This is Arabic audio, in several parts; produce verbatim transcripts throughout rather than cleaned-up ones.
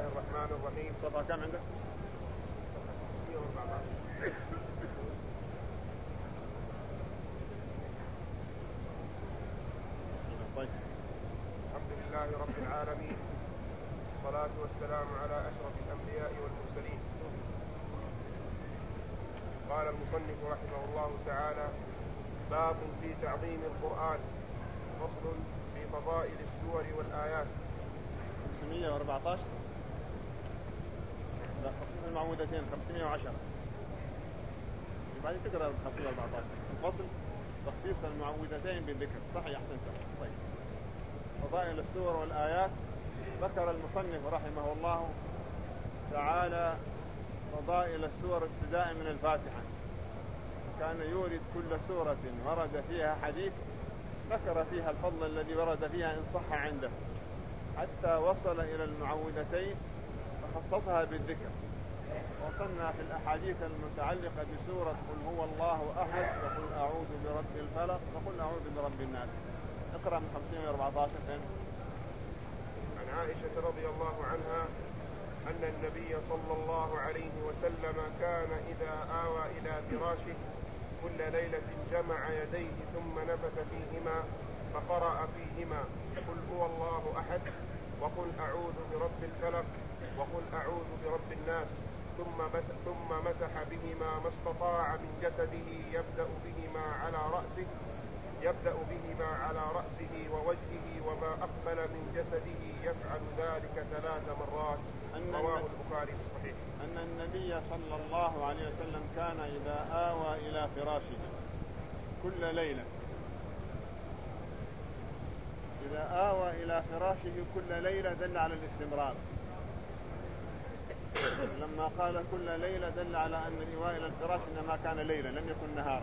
الرحمن الرحيم. صفحة كم عندك؟ طيب. الحمد لله رب العالمين، والصلاة والسلام على أشرف الأنبياء والمرسلين. قال المصنف رحمه الله تعالى: باب في تعظيم القرآن. فصل في فضائل السور والآيات. خمسمائة وأربعة عشر لا تخصيص المعوذتين خمسمائة وعشرة بعد تقرأ خمسمائة وأربعة عشر الفصل تخصيص المعوذتين بالذكر. صحيح أحسنت. طيب. فضائل السور والآيات. ذكر المصنف رحمه الله تعالى فضائل السور ابتداء من الفاتحة. كان يورد كل سورة ورد فيها حديث ذكر فيها الفضل الذي ورد فيها إن صح عنده، حتى وصل إلى المعوذتين فخصصها بالذكر. وصلنا في الأحاديث المتعلقة بسورة قل هو الله أحد وقل أعوذ برب الفلق وقل أعوذ برب الناس. اقرأ من خمسمائة وأربعة عشر فين؟ عن عائشة رضي الله عنها أن النبي صلى الله عليه وسلم كان إذا آوى إلى فراشه كل ليلة جمع يديه ثم نفث فيهما فقرأ فيهما قل هو الله أحد وقل أعوذ برب الفلق وقل أعوذ برب الناس، ثم ثم مسح بهما ما استطاع من جسده يبدأ بهما على رأسه يبدأ بهما على رأسه ووجهه وما أقبل من جسده يفعل ذلك ثلاث مرات. رواه البخاري في الصحيح. أن النبي صلى الله عليه وسلم كان إذا آوى إلى فراشه كل ليلة إذا آوى إلى فراشه كل ليلة دل على الاستمرار. لما قال كل ليلة دل على أن الإيواء إلى الفراش إنما كان ليلة لم يكن نهارا.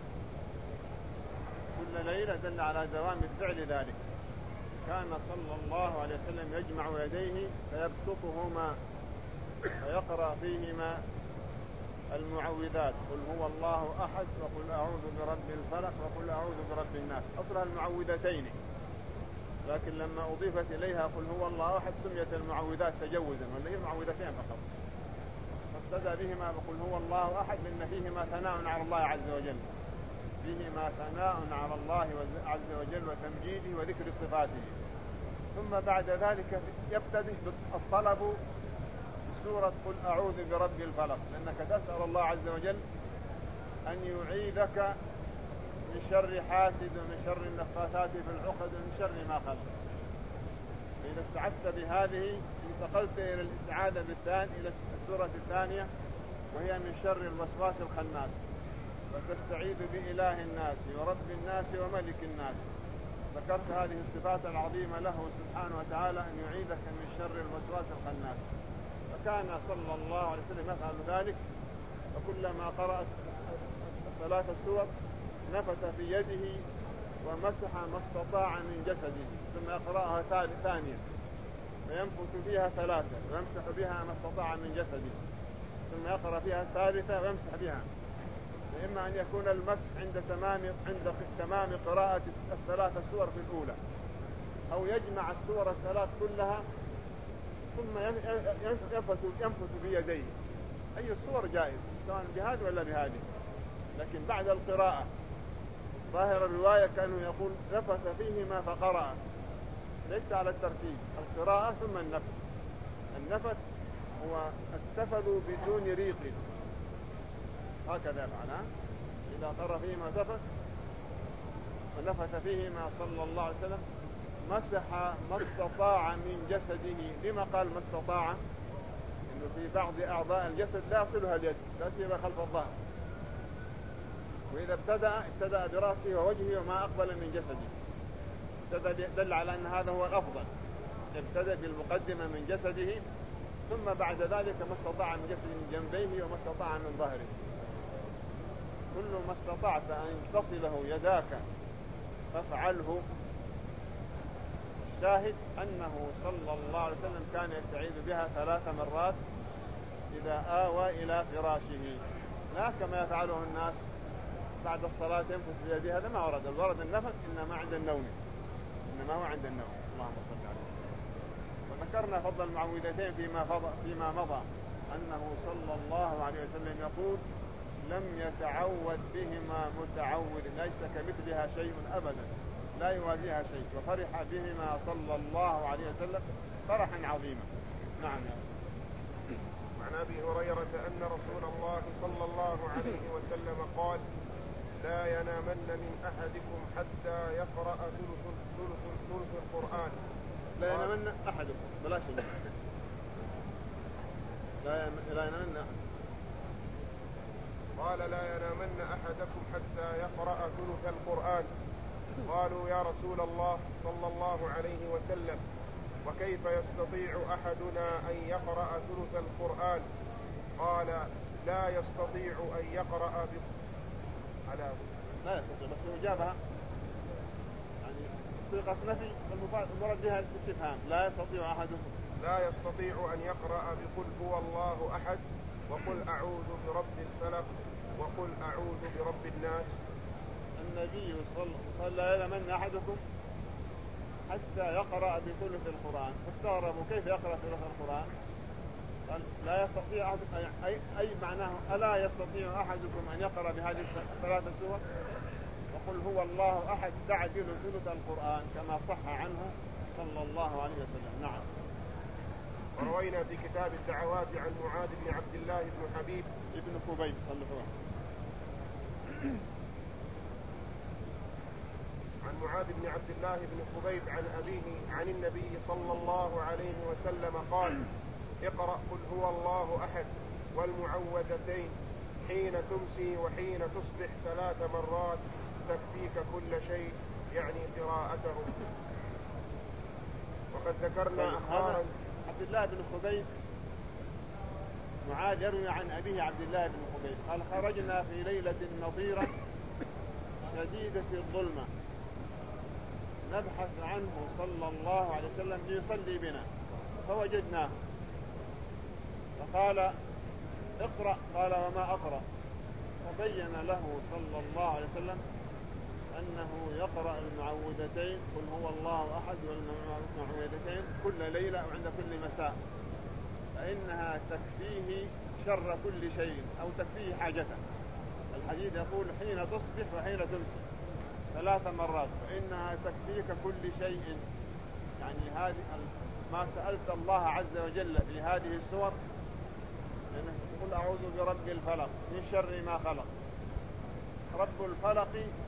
كل ليلة دل على دوام الفعل ذلك. كان صلى الله عليه وسلم يجمع يديه فيبسطهما فيقرأ فيهما المعوذات قل هو الله أحد وقل أعوذ برب الفلق وقل أعوذ برب الناس. أصلها المعوذتين، لكن لما أضيفت إليها قل هو الله أحد سميت المعوذات تجوزا، ولا هي المعوذتين فقط. فابتدى بهما بقل هو الله أحد لأن فيهما ثناء على الله عز وجل، فيهما ثناء على الله عز وجل وتمجيده وذكر صفاته. ثم بعد ذلك يبتدئ الطلب بسورة قل أعوذ برب الفلق، لأنك تسأل الله عز وجل أن يعيذك من شر حاسد ومن شر النفاثات في العقد ومن شر ما خلق. فإذا استعذت بهذه انتقلت إلى الاستعاذة بالثاني إلى السورة الثانية وهي من شر الوسواس الخناس، فتستعيذ بإله الناس ورب الناس وملك الناس. ذكرت هذه الصفات العظيمة له سبحانه وتعالى أن يعيذك من شر الوسواس الخناس. فكان صلى الله عليه وسلم يفعل ذلك، فكلما قرأت ثلاث سور نفث في يده ومسح ما استطاع من جسده، ثم يقرأها ثانية فينفث فيها ثلاثة ويمسح بها ما استطاع من جسده، ثم يقرأ فيها الثالثة ويمسح بها. فإما أن يكون المسح عند تمام عند تمام قراءة الثلاثة سور في الأولى، أو يجمع السور الثلاث كلها ثم ينفث ينفث بيديه. أي السور جائز سواء بهذه ولا بهذه، لكن بعد القراءة ظاهر الرواية كأنه يقول نفث فيهما فقرأ، ليس على الترتيب، القراءة ثم النفث. النفث هو التفل بدون ريق، هكذا يفعل. إذا قرأ فيهما نفث ونفث فيهما صلى الله عليه وسلم مسح ما استطاع من جسده. لما قال ما استطاع؟ إنه في بعض أعضاء الجسد لا يصلها اليد، لا سيما خلف الظهر، وإذا ابتدأ ابتدأ برأسه ووجهه وما أقبل من جسده. ابتدأ دل على أن هذا هو الأفضل، ابتدأ بالمقدمة من جسده ثم بعد ذلك ما استطاع من جسده من جنبيه وما استطاع من ظهره. كل ما استطعت أن تصله يداك فافعله. الشاهد أنه صلى الله عليه وسلم كان يستعيذ بها ثلاث مرات إذا آوى إلى فراشه، لا كما يفعله الناس بعد الصلاة ينفث بيده. هذا ما ورد. الورد النفث إنما عند النوم، إنما هو عند النوم. اللهم صل عليه. ذكرنا فضل المعوذتين فيما, فيما مضى، أنه صلى الله عليه وسلم يقول لم يتعوذ بهما متعوذ، ليس كمثلها شيء أبدا، لا يوازيها شيء، وفرح بهما صلى الله عليه وسلم فرحا عظيما. نعم. عن أبي هريرة أن رسول الله صلى الله عليه وسلم قال لا ينامن من أحدكم حتى يقرأ ثلث ثلث ثلث القرآن. لا ينامن أحدكم بلاش لا لا ينامن أحد. قال لا ينامن أحدكم حتى يقرأ ثلث القرآن. قالوا يا رسول الله صلى الله عليه وسلم وكيف يستطيع أحدنا أن يقرأ ثلث القرآن؟ قال لا يستطيع أن يقرأ ب... على لا يستطيع، بس إجابة يعني صيغة نفي، المراد بها الاستفهام. لا يستطيع أحدكم، لا يستطيع أن يقرأ بقل هو الله أحد وقل أعوذ برب الفلق وقل أعوذ برب الناس. النبي صلى الله عليه وسلم لا ينامن أحدكم حتى يقرأ بثلث القرآن، فاستغربوا كيف يقرأ ثلث القرآن؟ قال لا يستطيع أحد، أي, أي معناه ألا يستطيع أحدكم أن يقرأ بهذه الثلاثة سور وقل هو الله أحد تعدل ثلث القرآن كما صح عنه صلى الله عليه وسلم. نعم. وروينا في كتاب الدعوات عن معاذ بن عبد الله بن حبيب ابن خبيب صلى عن معاذ بن عبد الله بن خبيب عن أبيه عن النبي صلى الله عليه وسلم قال اقرأ قل هو الله أحد والمعوذتين حين تمسي وحين تصبح ثلاث مرات تكفيك كل شيء، يعني قراءته. وقد ذكرنا أخبارا عبد الله بن خبيب. معاذ يروي عن أبيه عبد الله بن خبيب قال خرجنا في ليلة مطيرة شديدة الظلمة نبحث عنه صلى الله عليه وسلم ليصلي بنا فوجدناه فقال اقرأ، قال وما أقرأ؟ فبين له صلى الله عليه وسلم أنه يقرأ المعوذتين قل هو الله أحد والمعوذتين كل ليلة وعند كل مساء، فإنها تكفيه شر كل شيء أو تكفيه حاجته. الحديث يقول حين تصبح وحين تمسي ثلاث مرات، فإنها تكفيك كل شيء. يعني هذه ما سألت الله عز وجل في هذه السور، يعني قل أعوذ برب الفلق من شر ما خلق. رب الفلق،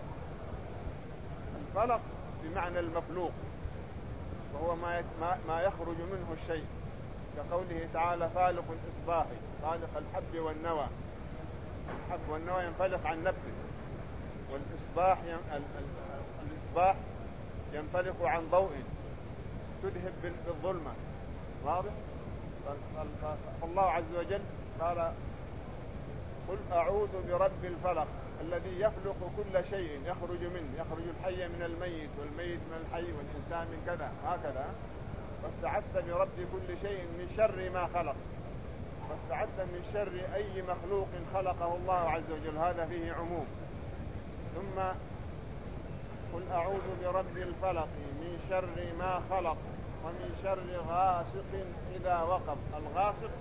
الفلق بمعنى المفلوق، وهو ما ما يخرج منه الشيء، كقوله تعالى فالق الإصباح، فالق الحب والنوى. الحب والنوى ينفلق عن نفسه، والإصباح الإصباح ينفلق عن ضوء تذهب بالظلمة. واضح؟ فالله عز وجل قال قل أعوذ برب الفلق الذي يخلق كل شيء يخرج منه، يخرج الحي من الميت والميت من الحي والإنسان من كذا هكذا. واستعذت برب كل شيء من شر ما خلق، واستعذت من شر أي مخلوق خلقه الله عز وجل، هذا فيه عموم. ثم قل أعوذ برب الفلق من شر ما خلق ومن شر غاسق إذا وقب. الغاسق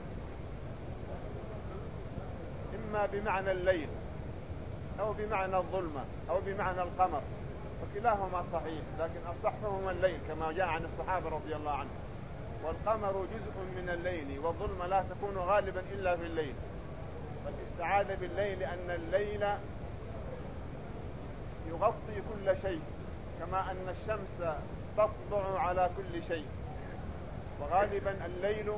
إما بمعنى الليل أو بمعنى الظلمة أو بمعنى القمر، وكلاهما صحيح، لكن أصحهما الليل كما جاء عن الصحابة رضي الله عنهم. والقمر جزء من الليل والظلمة لا تكون غالبا إلا في الليل، فالاستعاذة بالليل لأن الليل يغطي كل شيء، كما أن الشمس تطلع على كل شيء، وغالبا الليل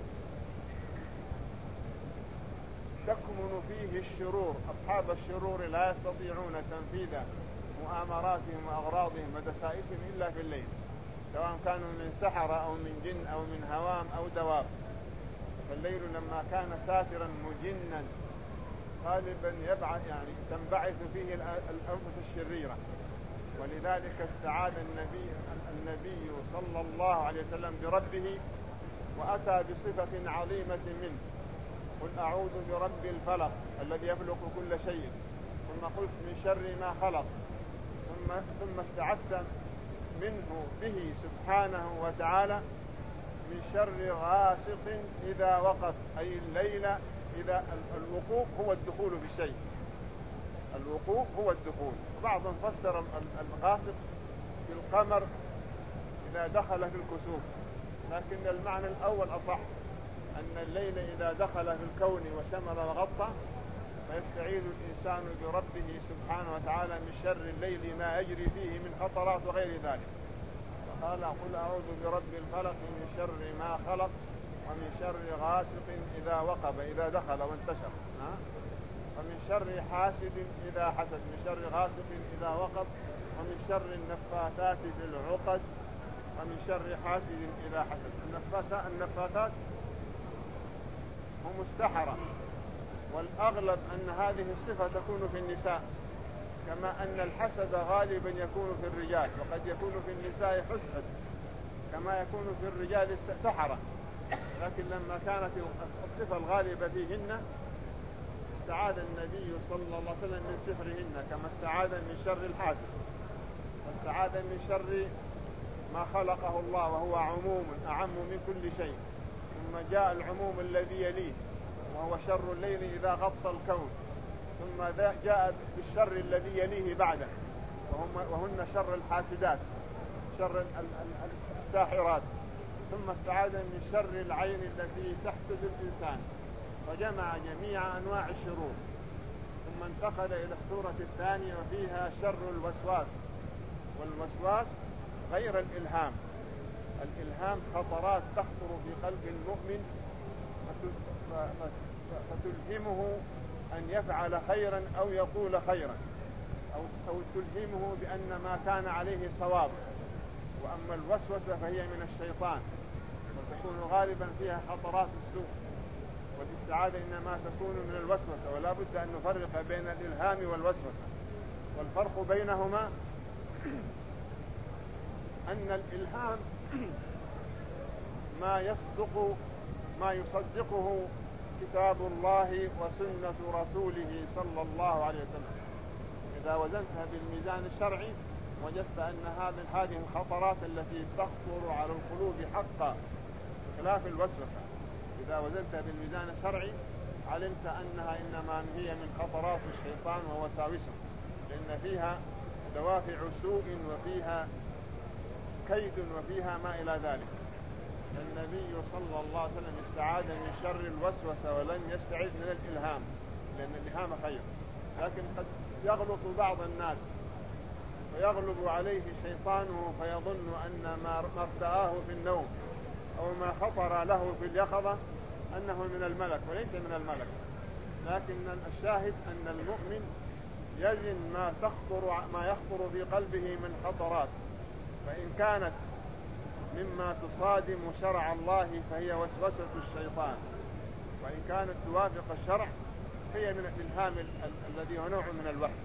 تكمن فيه الشرور. أصحاب الشرور لا يستطيعون تنفيذ مؤامراتهم وأغراضهم ودسائسهم إلا في الليل، سواء كانوا من سحرة أو من جن أو من هوام أو دواب. فالليل لما كان ساترا مجنا غالبا يبعث يعني تنبعث فيه الأنفس الشريرة، ولذلك استعاذ النبي النبي صلى الله عليه وسلم بربه وأتى بصفة عظيمة منه. قل أعوذ برب الفلق الذي يفلق كل شيء، ثم قلت من شر ما خلق، ثم ثم استعذت منه به سبحانه وتعالى من شر غاسق إذا وقب، أي الليل إذا الوقوف هو الدخول بالشيء، الوقوف هو الدخول. بعضهم فسر الغاسق بالقمر إذا دخل في الكسوف، لكن المعنى الأول أصح، أن الليل إذا دخل في الكون وشمل وغطى فيستعيذ الإنسان بربه سبحانه وتعالى من شر الليل ما يجري فيه من خطرات وغير ذلك. فقال قل أعوذ برب الفلق من شر ما خلق ومن شر غاسق إذا وقب، إذا دخل وانتشر، ومن شر حاسد إذا حسد، من شر غاسق إذا وقب، ومن شر النفاثات في العقد، ومن شر حاسد إذا حسد. النفاثات هم السحرة، والأغلب أن هذه الصفة تكون في النساء، كما أن الحسد غالبا يكون في الرجال، وقد يكون في النساء حسد كما يكون في الرجال سحرة، لكن لما كانت الصفة الغالبة فيهن استعاذ النبي صلى الله عليه وسلم من سحرهن، كما استعاذ من شر الحاسد، واستعاذ من شر ما خلقه الله وهو عموم أعم من كل شيء. ثم جاء العموم الذي يليه وهو شر الليل إذا غطى الكون، ثم جاء بالشر الذي يليه بعده وهن شر الحاسدات، شر الساحرات، ثم استعاذ من شر العين التي تحسد الإنسان، وجمع جميع أنواع الشرور. ثم انتقل إلى السورة الثانية وفيها شر الوسواس. والوسواس غير الإلهام، الإلهام خطرات تخطر في قلب المؤمن فتلهمه أن يفعل خيرا أو يقول خيرا، أو, أو تلهمه بأن ما كان عليه صواب. وأما الوسوسة فهي من الشيطان، وتكون غالبا فيها خطرات السوء، والاستعاذة إنما تكون من الوسوسة، ولا بد أن نفرق بين الإلهام والوسوسة. والفرق بينهما أن الإلهام ما يصدق ما يصدقه كتاب الله وسنة رسوله صلى الله عليه وسلم. إذا وزنتها بالميزان الشرعي وجدت أن هذه الخطرات التي تخطر على القلوب حقا خلاف الوسوسة. إذا وزنتها بالميزان الشرعي علمت أنها إنما هي من خطرات الشيطان ووساوسه، لأن فيها دوافع سوء وفيها كيد وفيها ما إلى ذلك. النبي صلى الله عليه وسلم استعاذ من شر الوسوسة ولم يستعذ من الإلهام، لأن الإلهام خير، لكن قد يغلط بعض الناس ويغلب عليه شيطانه فيظن أن ما ارتآه في النوم أو ما خطر له في اليقظة أنه من الملك، وليس من الملك. لكن الشاهد أن المؤمن يزن ما تخطر ما يخطر في قلبه من خطرات، فإن كانت مما تصادم شرع الله فهي وسوسة الشيطان، وإن كانت توافق الشرع هي من الإلهام الذي هو نوع من الوحي.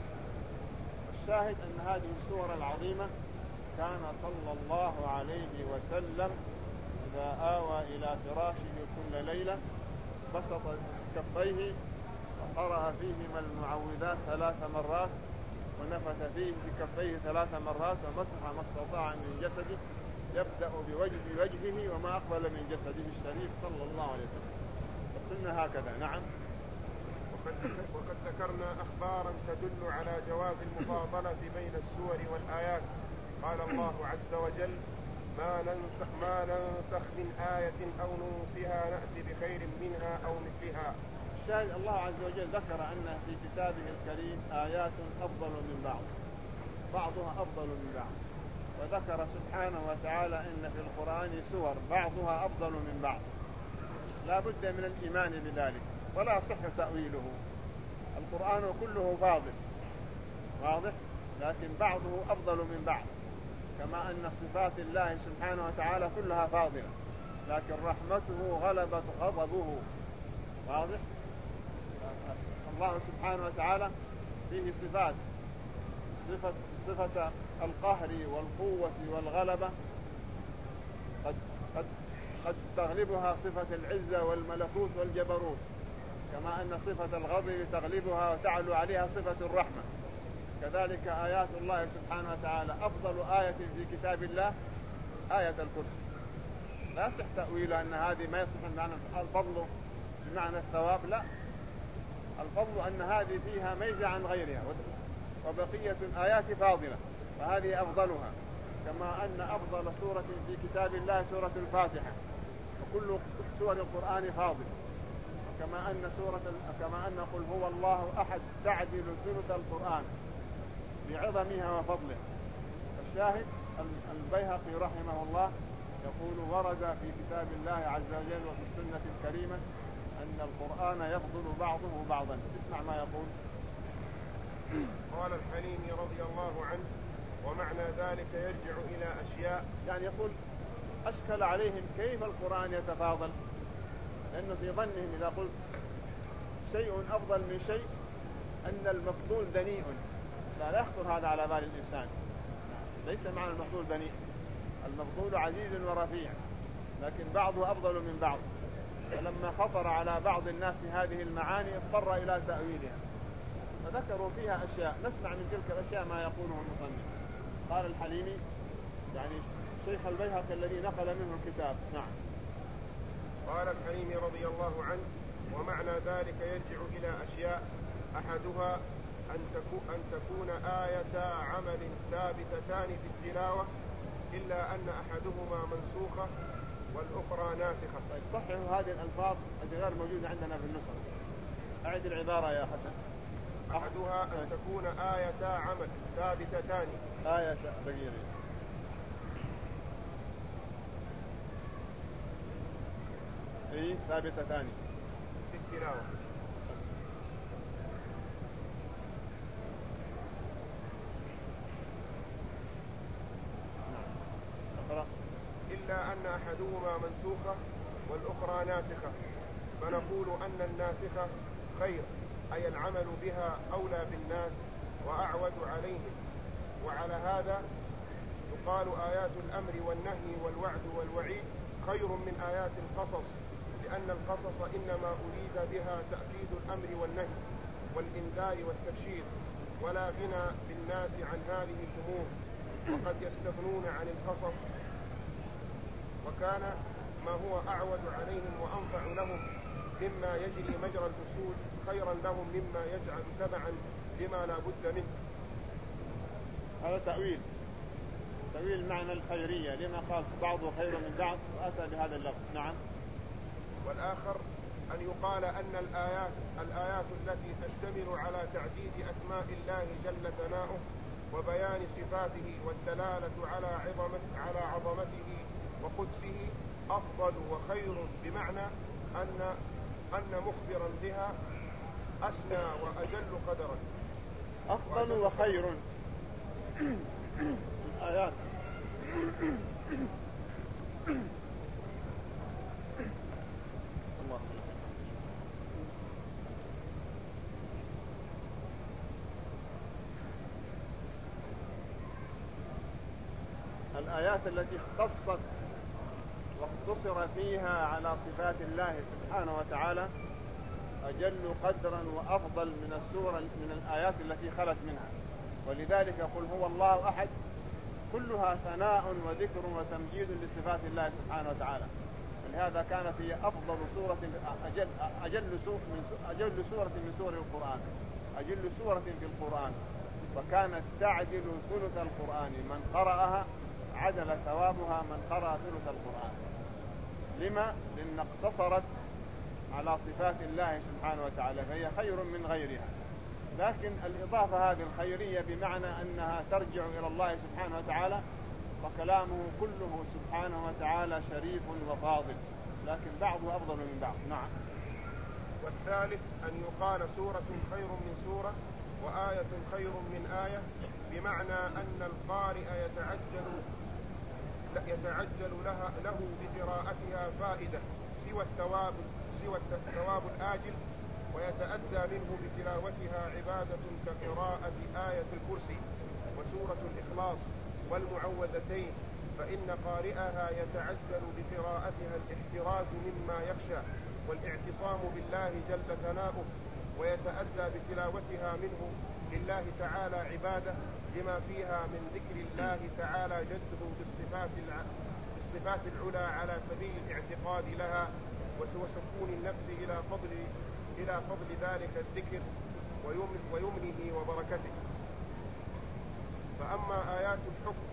الشاهد أن هذه السورة العظيمة كان صلى الله عليه وسلم إذا آوى إلى فراشه كل ليلة بسط كفيه وقرأ فيهما المعوذات ثلاث مرات، ونفث فيه في كفيه ثلاث مرات، ومسح ما استطاع من جسده، يبدأ بوجه وجهه وما أقبل من جسده الشريف صلى الله عليه وسلم. السنة هكذا. نعم. وقد, وقد ذكرنا أخبارا تدل على جواز المفاضلة بين السور والآيات. قال الله عز وجل: ما ننسخ, ما ننسخ من آية أو ننسها نأتي بخير منها أو مثلها. الشاهد الله عز وجل ذكر أن في كتابه الكريم آيات أفضل من بعض، بعضها أفضل من بعض، وذكر سبحانه وتعالى أن في القرآن سور بعضها أفضل من بعض. لا بد من الإيمان بذلك ولا صح تأويله. القرآن كله فاضل واضح، لكن بعضه أفضل من بعض، كما أن صفات الله سبحانه وتعالى كلها فاضلة، لكن رحمته غلبت غضبه واضح. الله سبحانه وتعالى فيه صفات، صفة, صفة القهر والقوة والغلبة قد, قد, قد تغلبها صفة العزة والملكوت والجبروت، كما أن صفة الغضب تغلبها وتعلو عليها صفة الرحمة. كذلك آيات الله سبحانه وتعالى أفضل آية في كتاب الله آية الكرسي، لا يصح تأويله أن هذه ما يصح معنى الفضل بمعنى الثواب، لا، الفضل أن هذه فيها ميزة عن غيرها، وبقية الآيات فاضلة فهذه أفضلها، كما أن أفضل سورة في كتاب الله سورة الفاتحة، وكل سور القرآن فاضل، وكما أن سورة كما أن قل هو الله أحد تعدل ثلث القرآن بعظمها وفضله. الشاهد البيهقي رحمه الله يقول ورد في كتاب الله عز وجل وفي السنة الكريمة أن القرآن يفضل بعضه بعضا. اسمع ما يقول. قال الحليمي رضي الله عنه ومعنى ذلك يرجع إلى أشياء، يعني يقول أشكل عليهم كيف القرآن يتفاضل، لأنه في ظنهم إذا قلت شيء أفضل من شيء أن المفضول دنيء، لا لا يخطر هذا على بال الإنسان، ليس معنى المفضول دنيء، المفضول عزيز ورفيع، لكن بعضه أفضل من بعض، فلما خطر على بعض الناس هذه المعاني اضطر إلى تأويلها، فذكروا فيها أشياء. نسمع من تلك الأشياء ما يقوله المصنف. قال الحليمي يعني شيخ البيهقي الذي نقل منه الكتاب. نعم. قال الحليمي رضي الله عنه ومعنى ذلك يرجع إلى أشياء، أحدها أن تكون, أن تكون آية عمل ثابتتان في التلاوة إلا أن أحدهما منسوخة والأخرى ناسخة. طيب صححوا هذه الألفاظ التي غير موجودة عندنا في النسخ. أعد العبارة يا حسن. أحدها أن تكون آية عمل ثابتتان. آية دقيقة. أي ثابتتان في التلاوة. إلا أن أحدهما منسوخة والأخرى ناسخة، فنقول أن الناسخة خير، أي العمل بها أولى بالناس وأعود عليهم. وعلى هذا يقال آيات الأمر والنهي والوعد والوعيد خير من آيات القصص، لأن القصص إنما أريد بها تأكيد الأمر والنهي والإنذار والتبشير، ولا غنى بالناس عن هذه الأمور، وقد يستغنون عن القصص، وكان ما هو أعود عليهم وأنفع لهم مما يجري مجرى الأصول خيرا لهم مما يجعل تبعا لما لا بد منه. هذا تأويل تأويل معنى الخيرية لما قال بعضه خير من بعض وأتى بهذا اللفظ. نعم. والآخر أن يقال أن الآيات الآيات التي تشتمل على تعديد أسماء الله جل ثناؤه وبيان صفاته والدلالة على عظمة على عظمته وقدسه أفضل وخير، بمعنى أن أن مخبرا بها أسنى وأجل قدرا. أفضل وخير الآيات الآيات التي اختصت واقتصر فيها على صفات الله سبحانه وتعالى أجل قدرا وأفضل من السورة من الآيات التي خلت منها. ولذلك يقول هو الله أحد كلها ثناء وذكر وتمجيد لصفات الله سبحانه وتعالى، ولهذا كانت هي أفضل سورة أجل, أجل, أجل سورة من سور القرآن، أجل سورة في القرآن، وكانت تعدل ثلث القرآن، من قرأها عدل ثوابها من قرأ ثلث القرآن. لما؟ لأن اقتصرت على صفات الله سبحانه وتعالى، فهي خير من غيرها. لكن الإضافة هذه الخيرية بمعنى أنها ترجع إلى الله سبحانه وتعالى، وكلامه كله سبحانه وتعالى شريف وفاضل، لكن بعضه أفضل من بعض. نعم. والثالث أن يقال سورة خير من سورة وآية خير من آية، بمعنى أن القارئ يتعجل يتعجل لها له بقراءتها فائدة سوى الثواب سوى الثواب الآجل، ويتأدى منه بتلاوتها عبادة كقراءة آية الكرسي وسورة الإخلاص والمعوذتين، فإن قارئها يتعجل بقراءتها الاحتراز مما يخشى والاعتصام بالله جل ثناؤه، ويتأدى بتلاوتها منه لله تعالى عبادة لما فيها من ذكر الله تعالى جده بالصفات الصفات العلى على سبيل الاعتقاد لها وسكون النفس إلى فضل إلى فضل ذلك الذكر ويمنه وبركته. فأما آيات الحكم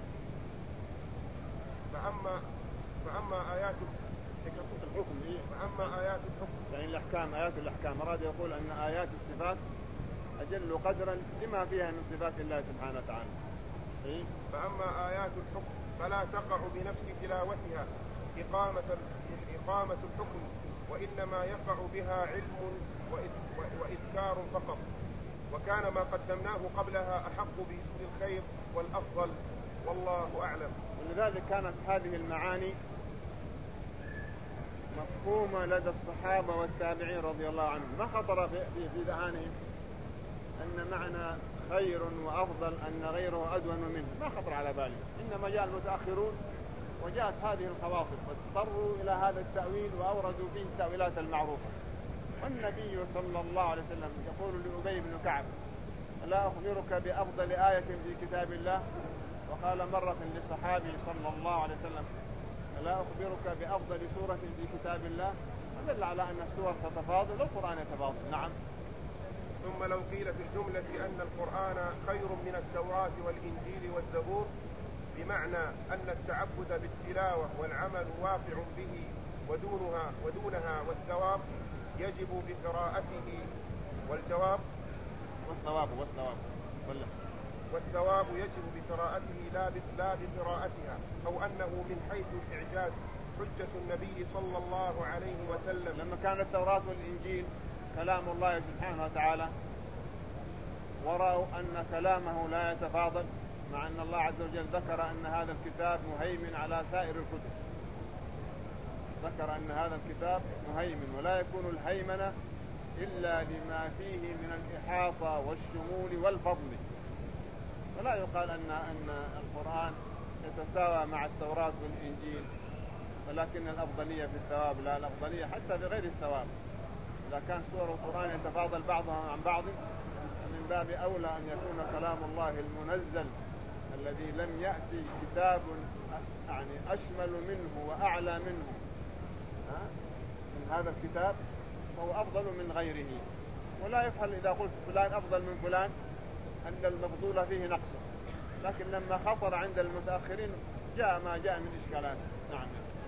فأما فأما آيات الحكم إيه؟ فأما آيات الحكم يعني الأحكام، آيات الأحكام. أراد يقول أن آيات الصفات أجل قدرا لما فيها من صفات الله سبحانه وتعالى. إيه؟ فأما آيات الحكم فلا تقع بنفس تلاوتها إقامة إقامة الحكم، وإنما يقع بها علم وإذكار فقط، وكان ما قدمناه قبلها أحق باسم الخير والأفضل، والله أعلم. ولذلك كانت هذه المعاني مفهومة لدى الصحابة والتابعين رضي الله عنهم، ما خطر في في ذهانهم أن معنى خير وأفضل أن غيره أدون منه، ما خطر على بالهم. إنما جاء المتأخرون وجاءت هذه الخواصر فاضطروا إلى هذا التأويل وأوردوا فيه التأويلات المعروفة. والنبي صلى الله عليه وسلم يقول لأبي بن كعب: لا أخبرك بأفضل آية في كتاب الله؟ وقال مرة لصحابي صلى الله عليه وسلم: لا أخبرك بأفضل سورة في كتاب الله؟ فدل على أن السور تتفاضل والقرآن يتفاضل. نعم. ثم لو قيل في الجملة أن القرآن خير من التوراة والإنجيل والزبور، بمعنى أن التعبد بالتلاوة والعمل واقع به ودونها ودونها والثواب يجب بقراءته، والجواب والثواب والثواب والثواب يجب بقراءته لا لا بقراءتها، أو أنه من حيث الإعجاز حجة النبي صلى الله عليه وسلم. لما كان التوراة والإنجيل كلام الله سبحانه وتعالى ورأوا أن كلامه لا يتفاضل، مع أن الله عز وجل ذكر أن هذا الكتاب مهيمن على سائر الكتب، ذكر أن هذا الكتاب مهيمن، ولا يكون الهيمنة إلا لما فيه من الإحاطة والشمول والفضل. فلا يقال أن أن القرآن يتساوى مع التوراة والإنجيل، ولكن الأفضلية في الثواب، لا، الأفضلية حتى بغير الثواب. إذا كان سور القرآن يتفاضل بعضها عن بعض، من باب أولى أن يكون كلام الله المنزل الذي لم يأتي كتاب يعني أشمل منه وأعلى منه من هذا الكتاب، فهو أفضل من غيره. ولا يفعل إذا قلت فلان أفضل من فلان أن المفضول فيه نقص، لكن لما خطر عند المتأخرين جاء ما جاء من إشكالات. نعم.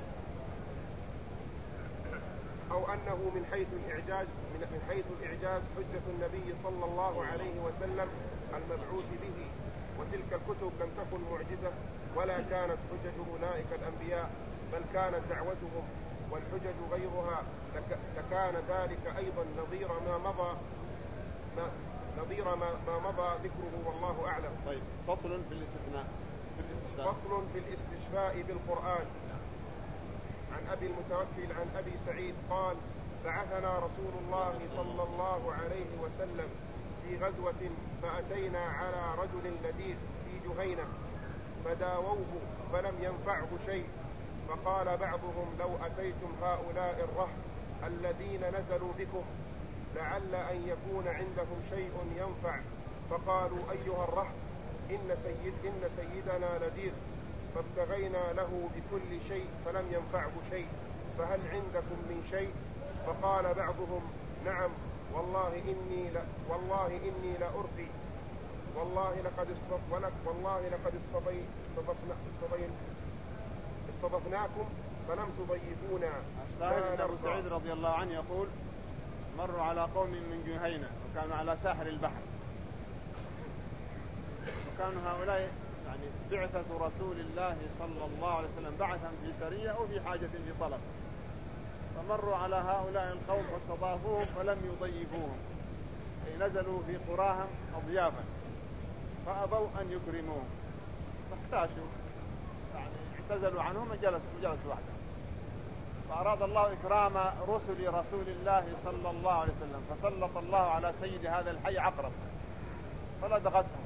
أو أنه من حيث الإعجاز من حيث الإعجاز حجة النبي صلى الله عليه وسلم المبعوث به، وتلك الكتب لم تكن معجزة ولا كانت حجج أولئك الأنبياء، بل كانت دعوتهم والحجج غيرها، لكان ذلك أيضا نظير ما مضى ما نظير ما, ما مضى ذكره، والله أعلم. طيب، فصل في الاستثناء في الاستشفاء. فصل في الاستشفاء بالقرآن. عن أبي المتوكل عن أبي سعيد قال: بعثنا رسول الله صلى الله عليه وسلم في غزوة، فأتينا على رجل لذيذ في جهينة فداووه فلم ينفعه شيء، فقال بعضهم: لو أتيتم هؤلاء الرهط الذين نزلوا بكم لعل أن يكون عندهم شيء ينفع. فقالوا: أيها الرهط، إن, سيد إن سيدنا لذيذ، فابتغينا له بكل شيء فلم ينفعه شيء، فهل عندكم من شيء؟ فقال بعضهم: نعم، والله إني لا والله إني لأرضي، والله لقد ولك والله لقد استضي استضي استضفناكم فلم تضيفونا. الشاهد أبو سعيد رضي الله عنه يقول: مروا على قوم من جهينة وكانوا على ساحل البحر، وكانوا هؤلاء يعني بعثة رسول الله صلى الله عليه وسلم بعثا في سرية أو في حاجة في طلب، فمروا على هؤلاء القوم واستضافوهم فلم يضيفوهم، أي نزلوا في قراهم أضيافا فأبوا أن يكرموهم، فاحتاشوا يعني اعتزلوا عنهم وجلسوا وجلسوا وحدهم. فأراد الله إكرام رسل رسول الله صلى الله عليه وسلم، فسلط الله على سيد هذا الحي عقرب فلدغتهم،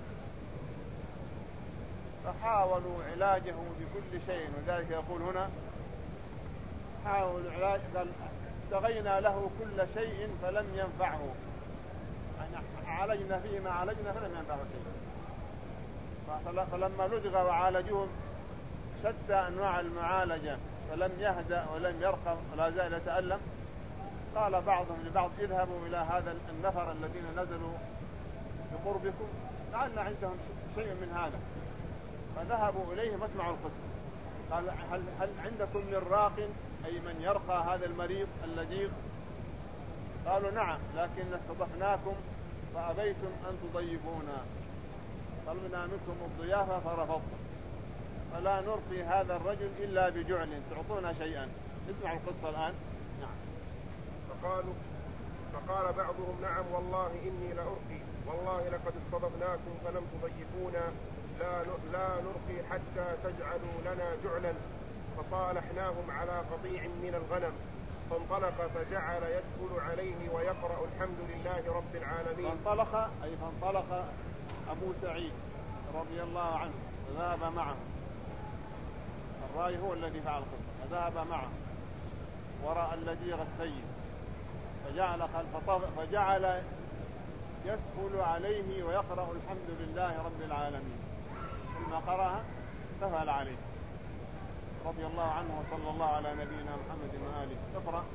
فحاولوا علاجه بكل شيء. وذلك يقول هنا: حاولوا علاج، قال: ابتغينا له كل شيء فلم ينفعه، يعني عالجنا فيه ما عالجنا فلم ينفعه شيء. فلما لدغ وعالجوهم شتى أنواع المعالجة فلم يهدأ ولم يرقى ولا زال يتألم، قال بعضهم لبعض اذهبوا إلى هذا النفر الذين نزلوا بقربكم لعل عندهم شيء من هذا. فذهبوا إليهم واسمعوا القصة. قال هل, هل عندكم من راق أي من يرقى هذا المريض اللذيذ؟ قالوا نعم، لكن استضفناكم فأبيتم أن تضيفونا، طلبنا منكم الضيافة فرفضتم، فلا نرقي هذا الرجل إلا بجعل تعطونا شيئا. اسمعوا القصة الآن. نعم. فقالوا فقال بعضهم نعم والله إني لأرقي، والله لقد استضفناكم فلم تضيفونا، لا لا نرقي حتى تجعلوا لنا جعلا. فصالحناهم على قطيع من الغنم، فانطلق فجعل يدخل عليه ويقرأ الحمد لله رب العالمين. فانطلق أي فانطلق أبو سعيد رضي الله عنه فذهب معه، الراي هو الذي فعل القصة، فذهب معه وراء اللذيغ السيد فجعل فجعل يدخل عليه ويقرأ الحمد لله رب العالمين. ثم قرأها سهل عليه رضي الله عنه وصلى الله على نبينا محمد وآله. اقرأ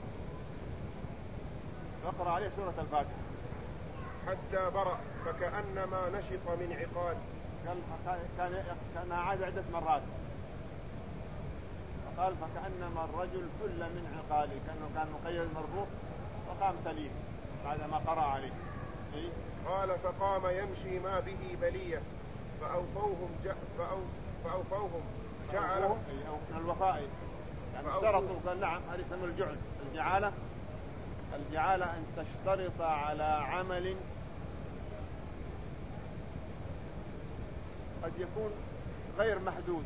اقرأ عليه سورة الفاتحة. حتى برأ فكأنما نشط من عقال. كان كان عاد عدة مرات، فقال فكأنما الرجل كل من عقاله، كأنه كان مقيد مربوط وقام سليم بعدما قرأ عليه. إيه؟ قال فقام يمشي ما به بلية فأوفوهم ج... فأو... فأوفوهم جعله أو من الوفاء يعني اشترطوا. قال نعم هذا يسمى الجعل. الجعالة الجعالة أن تشترط على عمل قد يكون غير محدود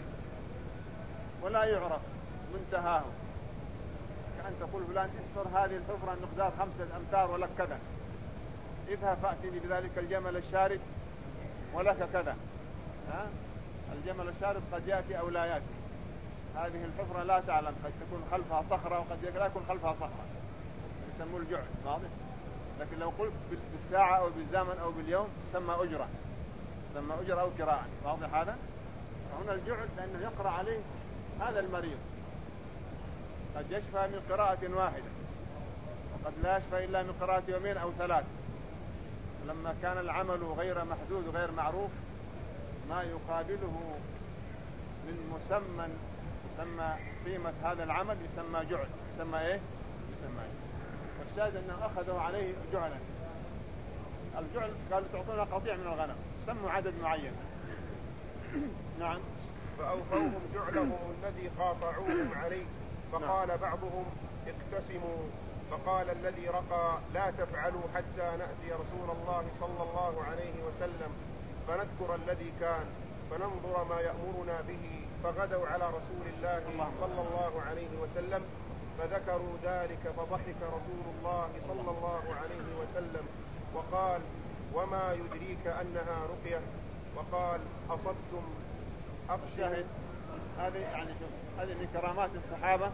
ولا يعرف منتهاه، كأن تقول فلان احفر هذه الحفرة مقدار خمسة أمتار ولك كذا، اذهب فأتني بذلك الجمل الشارد ولك كذا. ها؟ الجمل الشارد قد يأتي أو لا يأتي، هذه الحفرة لا تعلم، قد تكون خلفها صخرة وقد لا يكون خلفها صخرة، يسموه الجعل. واضح؟ لكن لو قلت بالساعة أو بالزمن أو باليوم تسمى أجرة، تسمى أجرة أو كراء. واضح هذا؟ فهنا الجعل لأنه يقرأ عليه هذا المريض، قد يشفى من قراءة واحدة وقد لا يشفى إلا من قراءة يومين أو ثلاث. لما كان العمل غير محدود وغير معروف ما يقابله من مسمى يسمى قيمة هذا العمل يسمى جعل. يسمى ايه؟ يسمى ايه؟ والشاهد انه اخذه عليه جعلا. الجعل قالوا تعطونا قطيع من الغنم، سموا عدد معين. نعم. فأوفوهم جعلهم الذي قاطعوهم عليه. فقال نعم. بعضهم اقتسموا. فقال الذي رقى لا تفعلوا حتى نأتي رسول الله صلى الله عليه وسلم فنذكر الذي كان فننظر ما يأمرنا به. فغدوا على رسول الله صلى الله عليه وسلم فذكروا ذلك فضحك رسول الله صلى الله عليه وسلم وقال وما يدريك أنها رقية؟ وقال أصبتم أبشهد. هذه يعني هذه من كرامات الصحابة.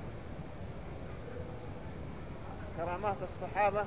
كرامات الصحابة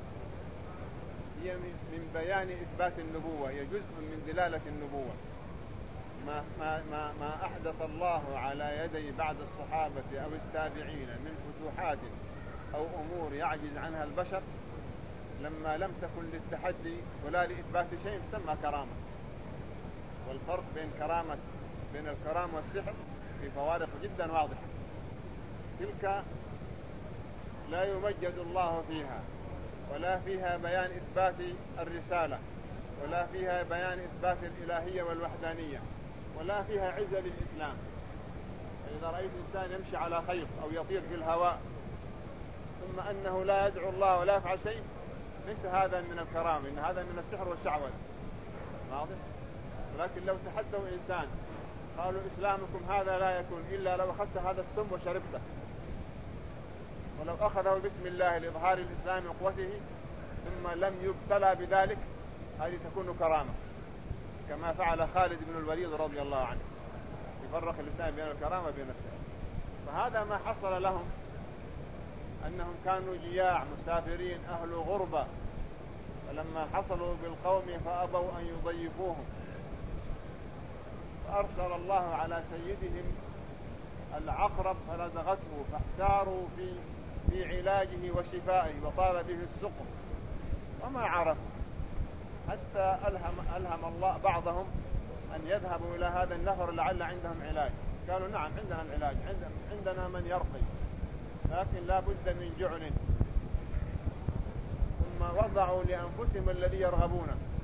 هي من بيان إثبات النبوة، هي جزء من دلالة النبوة. ما, ما, ما, ما أحدث الله على يدي بعد الصحابة أو التابعين من فتوحات أو أمور يعجز عنها البشر لما لم تكن للتحدي ولا لإثبات شيء تسمى كرامة. والفرق بين كرامة بين الكرامة والسحر في فوارق جدا واضحة. تلك لا يمجد الله فيها ولا فيها بيان إثبات الرسالة ولا فيها بيان إثبات الإلهية والوحدانية ولا فيها عزة للإسلام. إذا رأيت إنسان يمشي على خيط أو يطير في الهواء ثم أنه لا يدعو الله ولا يفعل شيء ليس هذا من الكرامة، إن هذا من السحر والشعوذة. واضح؟ ولكن لو تحدوا إنسان قالوا إسلامكم هذا لا يكون إلا لو أخذت هذا السم وشربته، ولو أخذه بسم الله لإظهار الإسلام وقوته ثم لم يبتلى بذلك هذه تكون كرامة، كما فعل خالد بن الوليد رضي الله عنه، يفرق الإسلام بين الكرامة وبين السحر. فهذا ما حصل لهم، أنهم كانوا جياع مسافرين أهل غربة، فلما حصلوا بالقوم فأبوا أن يضيفوهم أرسل الله على سيدهم العقرب فلدغته، فاحتاروا في في علاجه وشفائه وطال به السقم وما عرفوا، حتى ألهم, ألهم الله بعضهم أن يذهبوا إلى هذا النفر لعل عندهم علاج. قالوا نعم عندنا العلاج، عندنا من يرقي، لكن لا بد من جعل. ثم وضعوا لأنفسهم الذي يرغبونه